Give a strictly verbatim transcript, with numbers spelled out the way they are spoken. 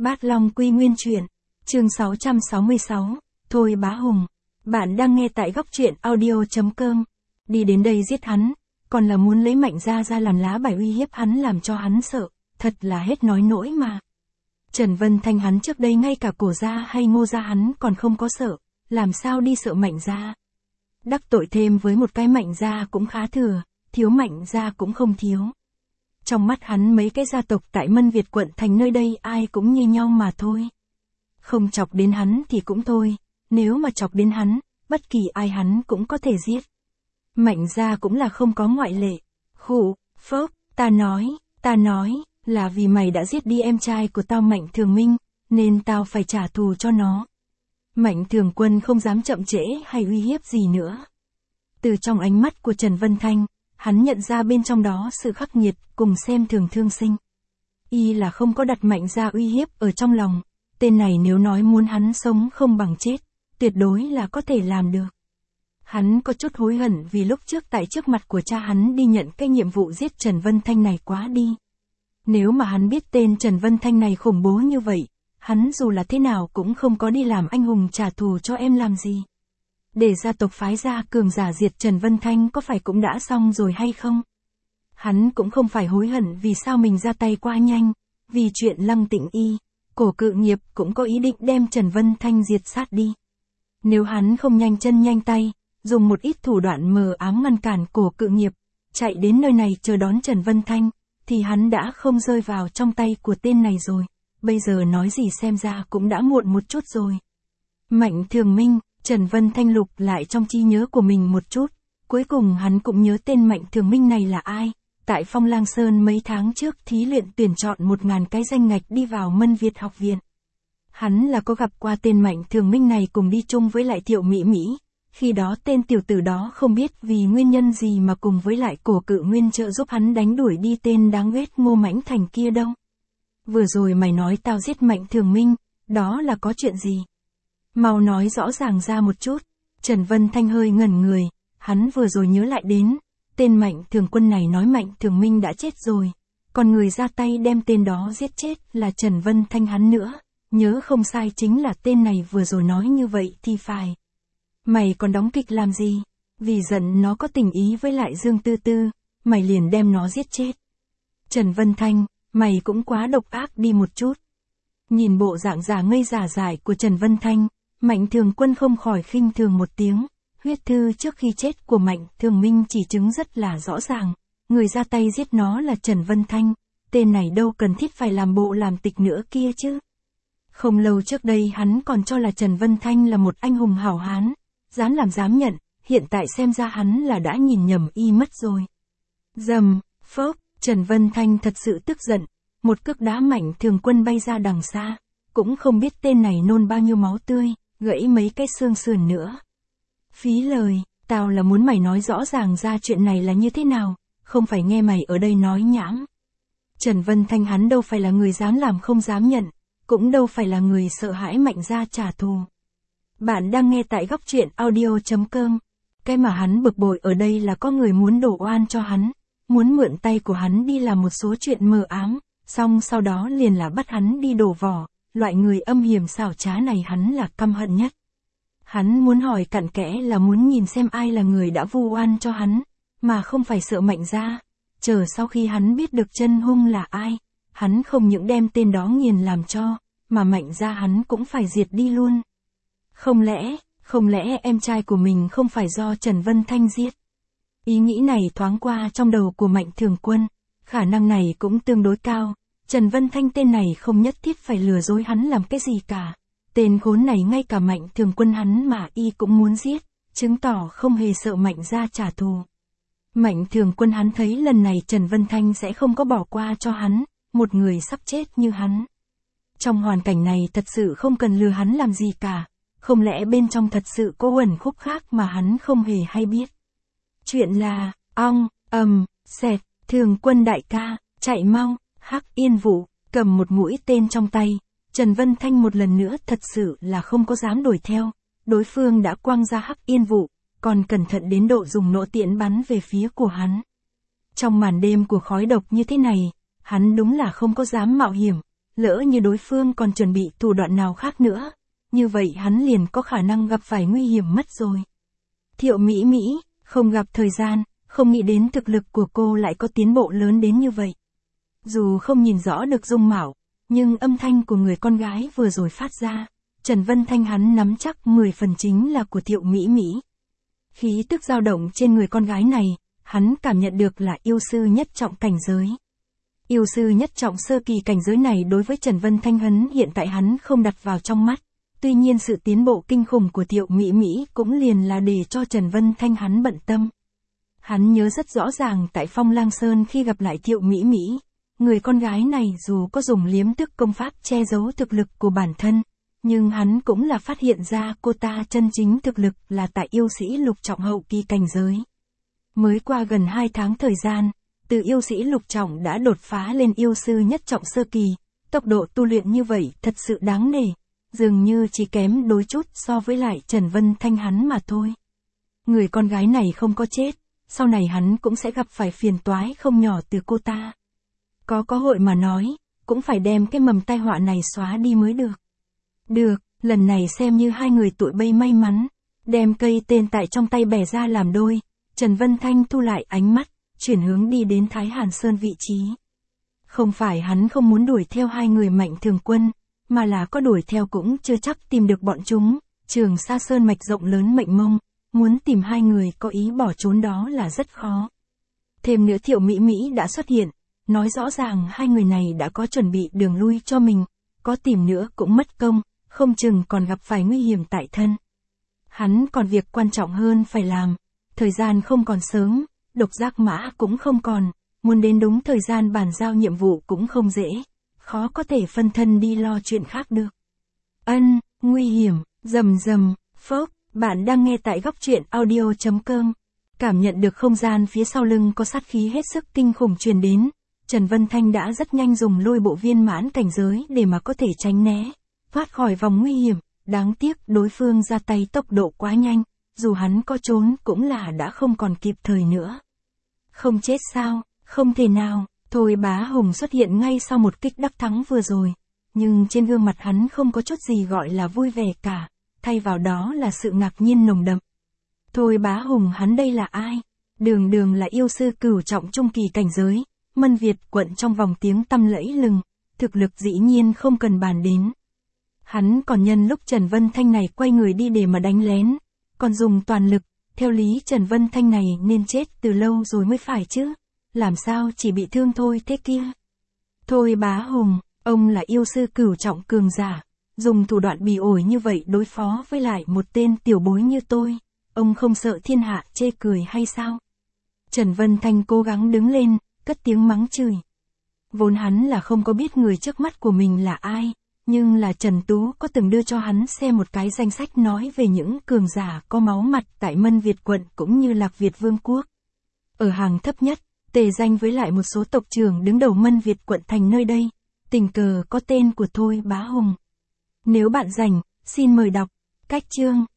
Bát Long Quy Nguyên Truyện, chương sáu trăm sáu mươi sáu, Thôi Bá Hùng. Bạn đang nghe tại góc truyện audio chấm com. Đi đến đây giết hắn, còn là muốn lấy Mạnh Gia ra làm lá bài uy hiếp hắn, làm cho hắn sợ, thật là hết nói nỗi mà. Trần Vân Thanh hắn trước đây ngay cả Cổ gia hay Ngô gia hắn còn không có sợ, làm sao đi sợ Mạnh Gia. Đắc tội thêm với một cái Mạnh Gia cũng khá thừa, thiếu Mạnh Gia cũng không thiếu. Trong mắt hắn mấy cái gia tộc tại Mân Việt quận thành nơi đây ai cũng như nhau mà thôi. Không chọc đến hắn thì cũng thôi, nếu mà chọc đến hắn, bất kỳ ai hắn cũng có thể giết. Mạnh Gia cũng là không có ngoại lệ. Khụ, phốc, ta nói, ta nói, là vì mày đã giết đi em trai của tao Mạnh Thường Minh, nên tao phải trả thù cho nó. Mạnh Thường Quân không dám chậm trễ hay uy hiếp gì nữa. Từ trong ánh mắt của Trần Vân Thanh, hắn nhận ra bên trong đó sự khắc nghiệt cùng xem thường thương sinh. Y là không có đặt Mạnh Gia uy hiếp ở trong lòng, tên này nếu nói muốn hắn sống không bằng chết, tuyệt đối là có thể làm được. Hắn có chút hối hận vì lúc trước tại trước mặt của cha hắn đi nhận cái nhiệm vụ giết Trần Vân Thanh này quá đi. Nếu mà hắn biết tên Trần Vân Thanh này khủng bố như vậy, hắn dù là thế nào cũng không có đi làm anh hùng trả thù cho em làm gì. Để gia tộc phái ra cường giả diệt Trần Vân Thanh có phải cũng đã xong rồi hay không? Hắn cũng không phải hối hận vì sao mình ra tay quá nhanh, vì chuyện Lăng Tịnh Y, Cổ Cự Nghiệp cũng có ý định đem Trần Vân Thanh diệt sát đi. Nếu hắn không nhanh chân nhanh tay, dùng một ít thủ đoạn mờ ám ngăn cản Cổ Cự Nghiệp, chạy đến nơi này chờ đón Trần Vân Thanh, thì hắn đã không rơi vào trong tay của tên này rồi. Bây giờ nói gì xem ra cũng đã muộn một chút rồi. Mạnh Thường Minh, Trần Vân Thanh lục lại trong trí nhớ của mình một chút, cuối cùng hắn cũng nhớ tên Mạnh Thường Minh này là ai. Tại Phong Lang Sơn mấy tháng trước thí luyện tuyển chọn một ngàn cái danh ngạch đi vào Mân Việt học viện. Hắn là có gặp qua tên Mạnh Thường Minh này cùng đi chung với lại Thiệu Mỹ Mỹ, khi đó tên tiểu tử đó không biết vì nguyên nhân gì mà cùng với lại Cổ Cự Nguyên trợ giúp hắn đánh đuổi đi tên đáng ghét Ngô Mãnh Thành kia đâu. Vừa rồi mày nói tao giết Mạnh Thường Minh, đó là có chuyện gì? Mau nói rõ ràng ra một chút. Trần Vân Thanh hơi ngẩn người, hắn vừa rồi nhớ lại đến, tên Mạnh Thường Quân này nói Mạnh Thường Minh đã chết rồi, còn người ra tay đem tên đó giết chết là Trần Vân Thanh hắn nữa, nhớ không sai chính là tên này vừa rồi nói như vậy thì phải. Mày còn đóng kịch làm gì? Vì giận nó có tình ý với lại Dương Tư Tư, mày liền đem nó giết chết. Trần Vân Thanh, mày cũng quá độc ác đi một chút. Nhìn bộ dạng giả ngây giả dại của Trần Vân Thanh, Mạnh Thường Quân không khỏi khinh thường một tiếng. Huyết thư trước khi chết của Mạnh Thường Minh chỉ chứng rất là rõ ràng, người ra tay giết nó là Trần Vân Thanh, tên này đâu cần thiết phải làm bộ làm tịch nữa kia chứ. Không lâu trước đây hắn còn cho là Trần Vân Thanh là một anh hùng hảo hán, dám làm dám nhận, hiện tại xem ra hắn là đã nhìn nhầm y mất rồi. Dầm, phốc, Trần Vân Thanh thật sự tức giận, một cước đá Mạnh Thường Quân bay ra đằng xa, cũng không biết tên này nôn bao nhiêu máu tươi, gãy mấy cái xương sườn nữa. Phí lời, tao là muốn mày nói rõ ràng ra chuyện này là như thế nào, không phải nghe mày ở đây nói nhảm. Trần Vân Thanh hắn đâu phải là người dám làm không dám nhận, cũng đâu phải là người sợ hãi Mạnh Gia trả thù. Bạn đang nghe tại góc truyện audio chấm com. Cái mà hắn bực bội ở đây là có người muốn đổ oan cho hắn, muốn mượn tay của hắn đi làm một số chuyện mờ ám, xong sau đó liền là bắt hắn đi đổ vỏ, loại người âm hiểm xảo trá này hắn là căm hận nhất. Hắn muốn hỏi cặn kẽ là muốn nhìn xem ai là người đã vu oan cho hắn, mà không phải sợ Mạnh Gia. Chờ sau khi hắn biết được chân hung là ai, hắn không những đem tên đó nghiền làm cho, mà Mạnh Gia hắn cũng phải diệt đi luôn. Không lẽ, không lẽ em trai của mình không phải do Trần Vân Thanh giết? Ý nghĩ này thoáng qua trong đầu của Mạnh Thường Quân, khả năng này cũng tương đối cao. Trần Vân Thanh tên này không nhất thiết phải lừa dối hắn làm cái gì cả. Tên khốn này ngay cả Mạnh Thường Quân hắn mà y cũng muốn giết, chứng tỏ không hề sợ Mạnh Gia trả thù. Mạnh Thường Quân hắn thấy lần này Trần Vân Thanh sẽ không có bỏ qua cho hắn, một người sắp chết như hắn. Trong hoàn cảnh này thật sự không cần lừa hắn làm gì cả, không lẽ bên trong thật sự có uẩn khúc khác mà hắn không hề hay biết. Chuyện là, ong, ầm, xẹt, Thường Quân đại ca, chạy mau. Hắc Yên Vũ, cầm một mũi tên trong tay, Trần Vân Thanh một lần nữa thật sự là không có dám đuổi theo, đối phương đã quăng ra Hắc Yên Vũ, còn cẩn thận đến độ dùng nỗ tiễn bắn về phía của hắn. Trong màn đêm của khói độc như thế này, hắn đúng là không có dám mạo hiểm, lỡ như đối phương còn chuẩn bị thủ đoạn nào khác nữa, như vậy hắn liền có khả năng gặp phải nguy hiểm mất rồi. Thiệu Mỹ Mỹ, không gặp thời gian, không nghĩ đến thực lực của cô lại có tiến bộ lớn đến như vậy. Dù không nhìn rõ được dung mạo, nhưng âm thanh của người con gái vừa rồi phát ra, Trần Vân Thanh hắn nắm chắc mười phần chính là của Thiệu Mỹ Mỹ. Khí tức dao động trên người con gái này, hắn cảm nhận được là yêu sư nhất trọng cảnh giới. Yêu sư nhất trọng sơ kỳ cảnh giới này đối với Trần Vân Thanh hắn hiện tại hắn không đặt vào trong mắt. Tuy nhiên sự tiến bộ kinh khủng của Thiệu Mỹ Mỹ cũng liền là để cho Trần Vân Thanh hắn bận tâm. Hắn nhớ rất rõ ràng tại Phong Lang Sơn khi gặp lại Thiệu Mỹ Mỹ, người con gái này dù có dùng liếm tức công pháp che giấu thực lực của bản thân, nhưng hắn cũng là phát hiện ra cô ta chân chính thực lực là tại yêu sĩ lục trọng hậu kỳ cảnh giới. Mới qua gần hai tháng thời gian, từ yêu sĩ lục trọng đã đột phá lên yêu sư nhất trọng sơ kỳ, tốc độ tu luyện như vậy thật sự đáng nể, dường như chỉ kém đôi chút so với lại Trần Vân Thanh hắn mà thôi. Người con gái này không có chết, sau này hắn cũng sẽ gặp phải phiền toái không nhỏ từ cô ta. Có cơ hội mà nói, cũng phải đem cái mầm tai họa này xóa đi mới được. Được, lần này xem như hai người tụi bay may mắn, đem cây tên tại trong tay bẻ ra làm đôi, Trần Vân Thanh thu lại ánh mắt, chuyển hướng đi đến Thái Hàn Sơn vị trí. Không phải hắn không muốn đuổi theo hai người Mạnh Thường Quân, mà là có đuổi theo cũng chưa chắc tìm được bọn chúng, Trường Sa Sơn mạch rộng lớn mênh mông, muốn tìm hai người có ý bỏ trốn đó là rất khó. Thêm nữa Thiệu Mỹ Mỹ đã xuất hiện, nói rõ ràng hai người này đã có chuẩn bị đường lui cho mình, có tìm nữa cũng mất công, không chừng còn gặp phải nguy hiểm tại thân. Hắn còn việc quan trọng hơn phải làm, thời gian không còn sớm, độc giác mã cũng không còn, muốn đến đúng thời gian bàn giao nhiệm vụ cũng không dễ, khó có thể phân thân đi lo chuyện khác được. Ân, nguy hiểm, rầm rầm, phốc, bạn đang nghe tại góc truyện audio chấm com. Cảm nhận được không gian phía sau lưng có sát khí hết sức kinh khủng truyền đến, Trần Vân Thanh đã rất nhanh dùng lôi bộ viên mãn cảnh giới để mà có thể tránh né, thoát khỏi vòng nguy hiểm, đáng tiếc đối phương ra tay tốc độ quá nhanh, dù hắn có trốn cũng là đã không còn kịp thời nữa. Không chết sao, không thể nào, Thôi Bá Hùng xuất hiện ngay sau một kích đắc thắng vừa rồi, nhưng trên gương mặt hắn không có chút gì gọi là vui vẻ cả, thay vào đó là sự ngạc nhiên nồng đậm. Thôi Bá Hùng hắn đây là ai? Đường đường là yêu sư cửu trọng trung kỳ cảnh giới, Mân Việt quận trong vòng tiếng tăm lẫy lừng, thực lực dĩ nhiên không cần bàn đến. Hắn còn nhân lúc Trần Vân Thanh này quay người đi để mà đánh lén, còn dùng toàn lực, theo lý Trần Vân Thanh này nên chết từ lâu rồi mới phải chứ, làm sao chỉ bị thương thôi thế kia. Thôi Bá Hùng, ông là yêu sư cửu trọng cường giả, dùng thủ đoạn bỉ ổi như vậy đối phó với lại một tên tiểu bối như tôi, ông không sợ thiên hạ chê cười hay sao? Trần Vân Thanh cố gắng đứng lên, cất tiếng mắng chửi. Vốn hắn là không có biết người trước mắt của mình là ai, nhưng là Trần Tú có từng đưa cho hắn xem một cái danh sách nói về những cường giả có máu mặt tại Mân Việt quận cũng như Lạc Việt Vương quốc. Ở hàng thấp nhất, tề danh với lại một số tộc trưởng đứng đầu Mân Việt quận thành nơi đây, tình cờ có tên của Thôi Bá Hùng. Nếu bạn rảnh, xin mời đọc. Cách chương